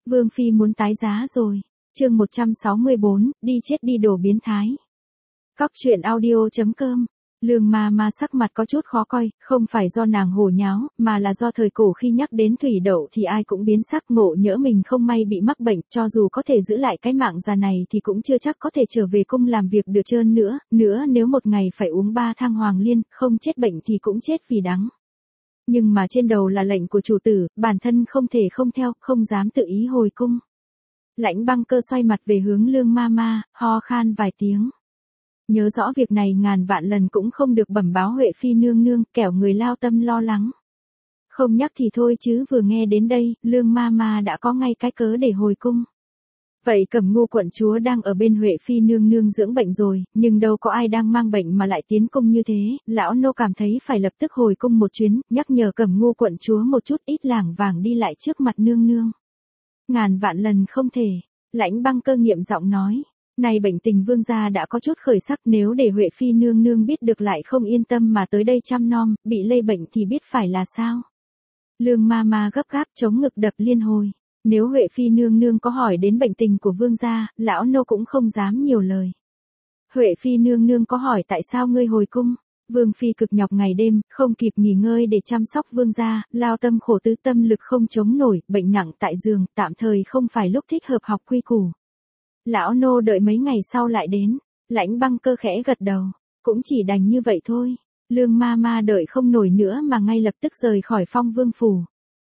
Vương Phi muốn tái giá rồi. Chương 164, đi chết đi đồ biến thái. Cóc truyện audio.com. Lương ma ma sắc mặt có chút khó coi, không phải do nàng hồ nháo, mà là do thời cổ khi nhắc đến thủy đậu thì ai cũng biến sắc, ngộ nhỡ mình không may bị mắc bệnh, cho dù có thể giữ lại cái mạng già này thì cũng chưa chắc có thể trở về cung làm việc được trơn nữa, nếu một ngày phải uống 3 thang hoàng liên, không chết bệnh thì cũng chết vì đắng. Nhưng mà trên đầu là lệnh của chủ tử, bản thân không thể không theo, không dám tự ý hồi cung. Lãnh Băng Cơ xoay mặt về hướng Lương ma ma, ho khan vài tiếng. Nhớ rõ việc này ngàn vạn lần cũng không được bẩm báo Huệ Phi nương nương, kẻo người lao tâm lo lắng. Không nhắc thì thôi chứ vừa nghe đến đây, Lương ma ma đã có ngay cái cớ để hồi cung. Vậy Cẩm Ngu quận chúa đang ở bên Huệ Phi nương nương dưỡng bệnh rồi, nhưng đâu có ai đang mang bệnh mà lại tiến cung như thế, lão nô cảm thấy phải lập tức hồi cung một chuyến, nhắc nhở Cẩm Ngu quận chúa một chút, ít lảng vảng đi lại trước mặt nương nương. Ngàn vạn lần không thể, Lãnh Băng Cơ nghiệm giọng nói. Này bệnh tình vương gia đã có chút khởi sắc, nếu để Huệ Phi nương nương biết được lại không yên tâm mà tới đây chăm nom, bị lây bệnh thì biết phải là sao. Lương ma ma gấp gáp chống ngực đập liên hồi. Nếu Huệ Phi nương nương có hỏi đến bệnh tình của vương gia, lão nô cũng không dám nhiều lời. Huệ Phi nương nương có hỏi tại sao ngươi hồi cung? Vương Phi cực nhọc ngày đêm, không kịp nghỉ ngơi để chăm sóc vương gia, lao tâm khổ tứ, tâm lực không chống nổi, bệnh nặng tại giường, tạm thời không phải lúc thích hợp học quy củ. Lão nô đợi mấy ngày sau lại đến. Lãnh Băng Cơ khẽ gật đầu. Cũng chỉ đành như vậy thôi. Lương ma ma đợi không nổi nữa mà ngay lập tức rời khỏi Phong Vương phủ.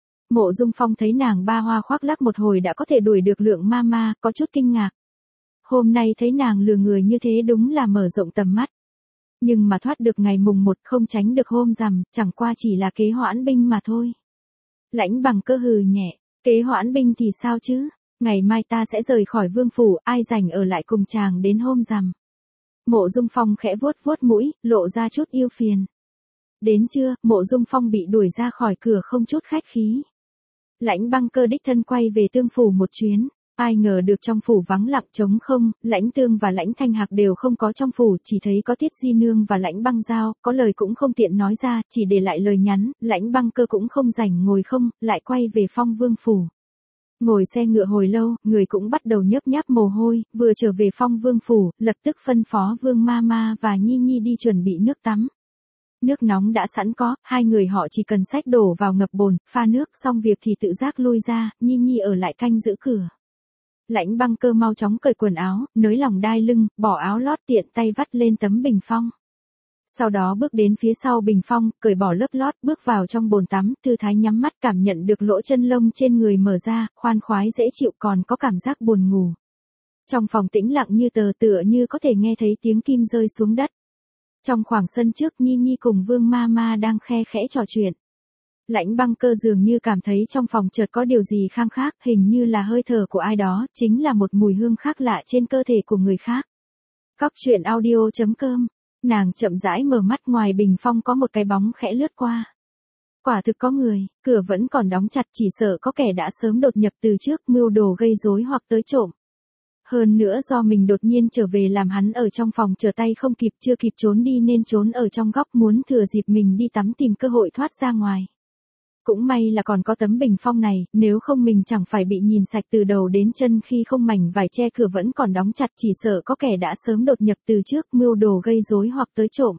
Mộ Dung Phong thấy nàng ba hoa khoác lác một hồi đã có thể đuổi được Lượng ma ma, có chút kinh ngạc. Hôm nay thấy nàng lừa người như thế đúng là mở rộng tầm mắt. Nhưng mà thoát được ngày mùng 1 không tránh được hôm rằm, chẳng qua chỉ là kế hoãn binh mà thôi. Lãnh Băng Cơ hừ nhẹ. Kế hoãn binh thì sao chứ? Ngày mai ta sẽ rời khỏi vương phủ, ai rảnh ở lại cùng chàng đến hôm rằm. Mộ Dung Phong khẽ vuốt vuốt mũi, lộ ra chút yêu phiền. Đến trưa, Mộ Dung Phong bị đuổi ra khỏi cửa không chút khách khí. Lãnh Băng Cơ đích thân quay về Tương phủ một chuyến. Ai ngờ được trong phủ vắng lặng trống không, Lãnh Tương và Lãnh Thanh Hạc đều không có trong phủ, chỉ thấy có Tiết Di Nương và Lãnh Băng Giao, có lời cũng không tiện nói ra, chỉ để lại lời nhắn. Lãnh Băng Cơ cũng không rảnh ngồi không, lại quay về Phong Vương phủ. Ngồi xe ngựa hồi lâu, người cũng bắt đầu nhớp nháp mồ hôi, vừa trở về Phong Vương phủ, lập tức phân phó Vương ma ma và Nhi Nhi đi chuẩn bị nước tắm. Nước nóng đã sẵn có, hai người họ chỉ cần xách đổ vào ngập bồn, pha nước, xong việc thì tự giác lui ra, Nhi Nhi ở lại canh giữ cửa. Lãnh Băng Cơ mau chóng cởi quần áo, nới lỏng đai lưng, bỏ áo lót, tiện tay vắt lên tấm bình phong. Sau đó bước đến phía sau bình phong, cởi bỏ lớp lót, bước vào trong bồn tắm, thư thái nhắm mắt, cảm nhận được lỗ chân lông trên người mở ra, khoan khoái dễ chịu, còn có cảm giác buồn ngủ. Trong phòng tĩnh lặng như tờ, tựa như có thể nghe thấy tiếng kim rơi xuống đất. Trong khoảng sân trước, Nhi Nhi cùng Vương ma ma đang khe khẽ trò chuyện. Lãnh Băng Cơ dường như cảm thấy trong phòng chợt có điều gì khang khác, hình như là hơi thở của ai đó, chính là một mùi hương khác lạ trên cơ thể của người khác. Cóc truyện audio.com. Nàng chậm rãi mở mắt, ngoài bình phong có một cái bóng khẽ lướt qua. Quả thực có người, cửa vẫn còn đóng chặt, chỉ sợ có kẻ đã sớm đột nhập từ trước, mưu đồ gây rối hoặc tới trộm. Hơn nữa do mình đột nhiên trở về làm hắn ở trong phòng trở tay không kịp, chưa kịp trốn đi nên trốn ở trong góc, muốn thừa dịp mình đi tắm tìm cơ hội thoát ra ngoài. Cũng may là còn có tấm bình phong này, nếu không mình chẳng phải bị nhìn sạch từ đầu đến chân khi không mảnh vải che cửa vẫn còn đóng chặt, chỉ sợ có kẻ đã sớm đột nhập từ trước, mưu đồ gây rối hoặc tới trộm.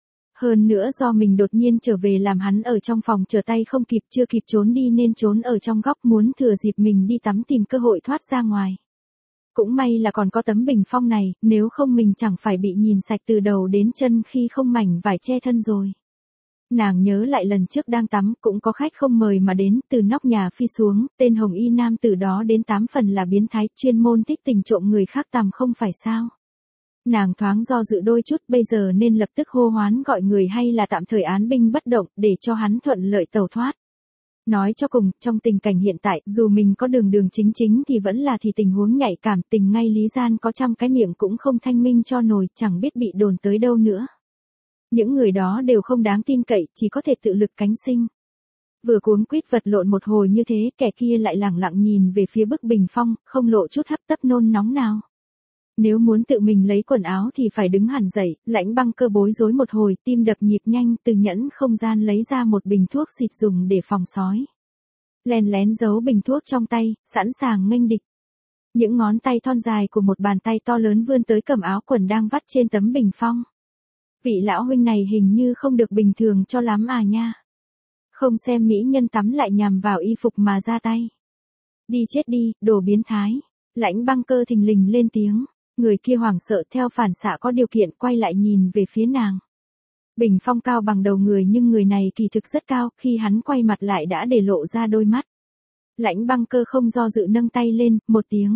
Hơn nữa do mình đột nhiên trở về làm hắn ở trong phòng trở tay không kịp, chưa kịp trốn đi nên trốn ở trong góc, muốn thừa dịp mình đi tắm tìm cơ hội thoát ra ngoài. Cũng may là còn có tấm bình phong này, nếu không mình chẳng phải bị nhìn sạch từ đầu đến chân khi không mảnh vải che thân rồi. Nàng nhớ lại lần trước đang tắm, cũng có khách không mời mà đến, từ nóc nhà phi xuống, tên hồng y nam từ đó đến 8 phần là biến thái, chuyên môn thích tình trộm người khác tằm không phải sao. Nàng thoáng do dự đôi chút, bây giờ nên lập tức hô hoán gọi người hay là tạm thời án binh bất động, để cho hắn thuận lợi tẩu thoát. Nói cho cùng, trong tình cảnh hiện tại, dù mình có đường chính thì vẫn là thì tình huống nhạy cảm, tình ngay lý gian có trăm cái miệng cũng không thanh minh cho nổi, chẳng biết bị đồn tới đâu nữa. Những người đó đều không đáng tin cậy, chỉ có thể tự lực cánh sinh. Vừa cuống quýt vật lộn một hồi như thế, kẻ kia lại lẳng lặng nhìn về phía bức bình phong, không lộ chút hấp tấp nôn nóng nào. Nếu muốn tự mình lấy quần áo thì phải đứng hẳn dậy, Lãnh Băng Cơ bối rối một hồi, tim đập nhịp nhanh, từ nhẫn không gian lấy ra một bình thuốc xịt dùng để phòng sói. Len lén giấu bình thuốc trong tay, sẵn sàng nghênh địch. Những ngón tay thon dài của một bàn tay to lớn vươn tới cầm áo quần đang vắt trên tấm bình phong. Vị lão huynh này hình như không được bình thường cho lắm à nha. Không xem mỹ nhân tắm lại nhằm vào y phục mà ra tay. Đi chết đi, đồ biến thái. Lãnh Băng Cơ thình lình lên tiếng. Người kia hoảng sợ theo phản xạ có điều kiện quay lại nhìn về phía nàng. Bình phong cao bằng đầu người nhưng người này kỳ thực rất cao, khi hắn quay mặt lại đã để lộ ra đôi mắt. Lãnh Băng Cơ không do dự nâng tay lên, một tiếng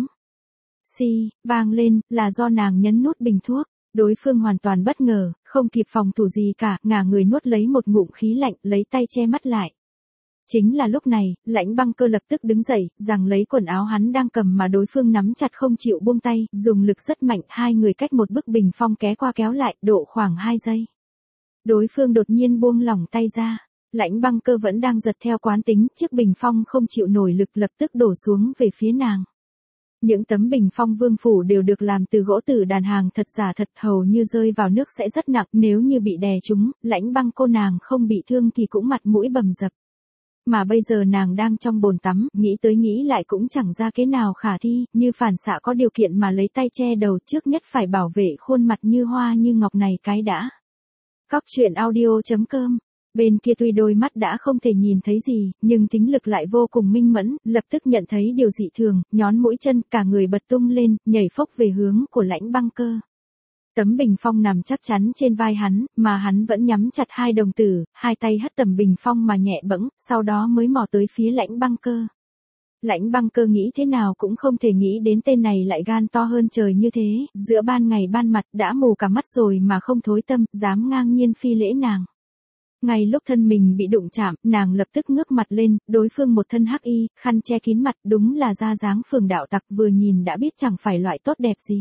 xì vang lên, là do nàng nhấn nút bình thuốc. Đối phương hoàn toàn bất ngờ, không kịp phòng thủ gì cả, ngả người nuốt lấy một ngụm khí lạnh, lấy tay che mắt lại. Chính là lúc này, Lãnh Băng Cơ lập tức đứng dậy, giằng lấy quần áo hắn đang cầm mà đối phương nắm chặt không chịu buông tay, dùng lực rất mạnh, hai người cách một bức bình phong ké qua kéo lại, độ khoảng 2 giây. Đối phương đột nhiên buông lỏng tay ra. Lãnh Băng Cơ vẫn đang giật theo quán tính, chiếc bình phong không chịu nổi lực lập tức đổ xuống về phía nàng. Những tấm bình phong vương phủ đều được làm từ gỗ tử đàn hàng thật giả thật, hầu như rơi vào nước sẽ rất nặng, nếu như bị đè trúng, Lãnh Băng cô nàng không bị thương thì cũng mặt mũi bầm dập. Mà bây giờ nàng đang trong bồn tắm, nghĩ tới nghĩ lại cũng chẳng ra kế nào khả thi, như phản xạ có điều kiện mà lấy tay che đầu, trước nhất phải bảo vệ khuôn mặt như hoa như ngọc này cái đã. Cóc truyện audio.com. Bên kia tuy đôi mắt đã không thể nhìn thấy gì, nhưng tính lực lại vô cùng minh mẫn, lập tức nhận thấy điều dị thường, nhón mũi chân, cả người bật tung lên, nhảy phốc về hướng của Lãnh Băng Cơ. Tấm bình phong nằm chắc chắn trên vai hắn, mà hắn vẫn nhắm chặt hai đồng tử, hai tay hất tấm bình phong mà nhẹ bẫng, sau đó mới mò tới phía Lãnh Băng Cơ. Lãnh Băng Cơ nghĩ thế nào cũng không thể nghĩ đến tên này lại gan to hơn trời như thế, giữa ban ngày ban mặt đã mù cả mắt rồi mà không thối tâm, dám ngang nhiên phi lễ nàng. Ngay lúc thân mình bị đụng chạm, nàng lập tức ngước mặt lên, đối phương một thân hắc y, khăn che kín mặt, đúng là ra dáng phường đạo tặc, vừa nhìn đã biết chẳng phải loại tốt đẹp gì.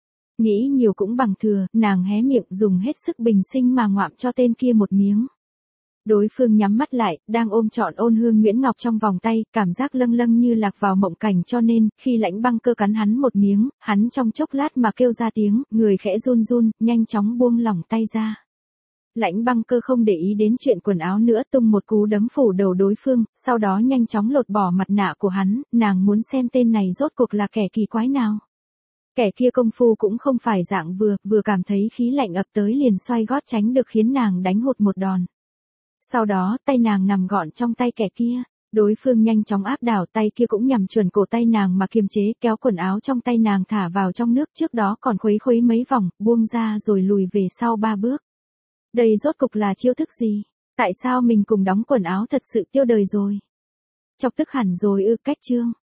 Nghĩ nhiều cũng bằng thừa, nàng hé miệng dùng hết sức bình sinh mà ngoạm cho tên kia một miếng. Đối phương nhắm mắt lại, đang ôm trọn Ôn Hương Nguyễn Ngọc trong vòng tay, cảm giác lâng lâng như lạc vào mộng cảnh, cho nên, khi Lãnh Băng Cơ cắn hắn một miếng, hắn trong chốc lát mà kêu ra tiếng, người khẽ run run, nhanh chóng buông lỏng tay ra. Lãnh Băng Cơ không để ý đến chuyện quần áo nữa, tung một cú đấm phủ đầu đối phương, sau đó nhanh chóng lột bỏ mặt nạ của hắn, nàng muốn xem tên này rốt cuộc là kẻ kỳ quái nào. Kẻ kia công phu cũng không phải dạng vừa cảm thấy khí lạnh ập tới liền xoay gót tránh được khiến nàng đánh hụt một đòn. Sau đó tay nàng nằm gọn trong tay kẻ kia, đối phương nhanh chóng áp đảo, tay kia cũng nhằm chuẩn cổ tay nàng mà kiềm chế, kéo quần áo trong tay nàng thả vào trong nước, trước đó còn khuấy khuấy mấy vòng, buông ra rồi lùi về sau 3 bước. Đây rốt cục là chiêu thức gì? Tại sao mình cùng đóng quần áo thật sự tiêu đời rồi? Chọc tức hẳn rồi ư? Cách chương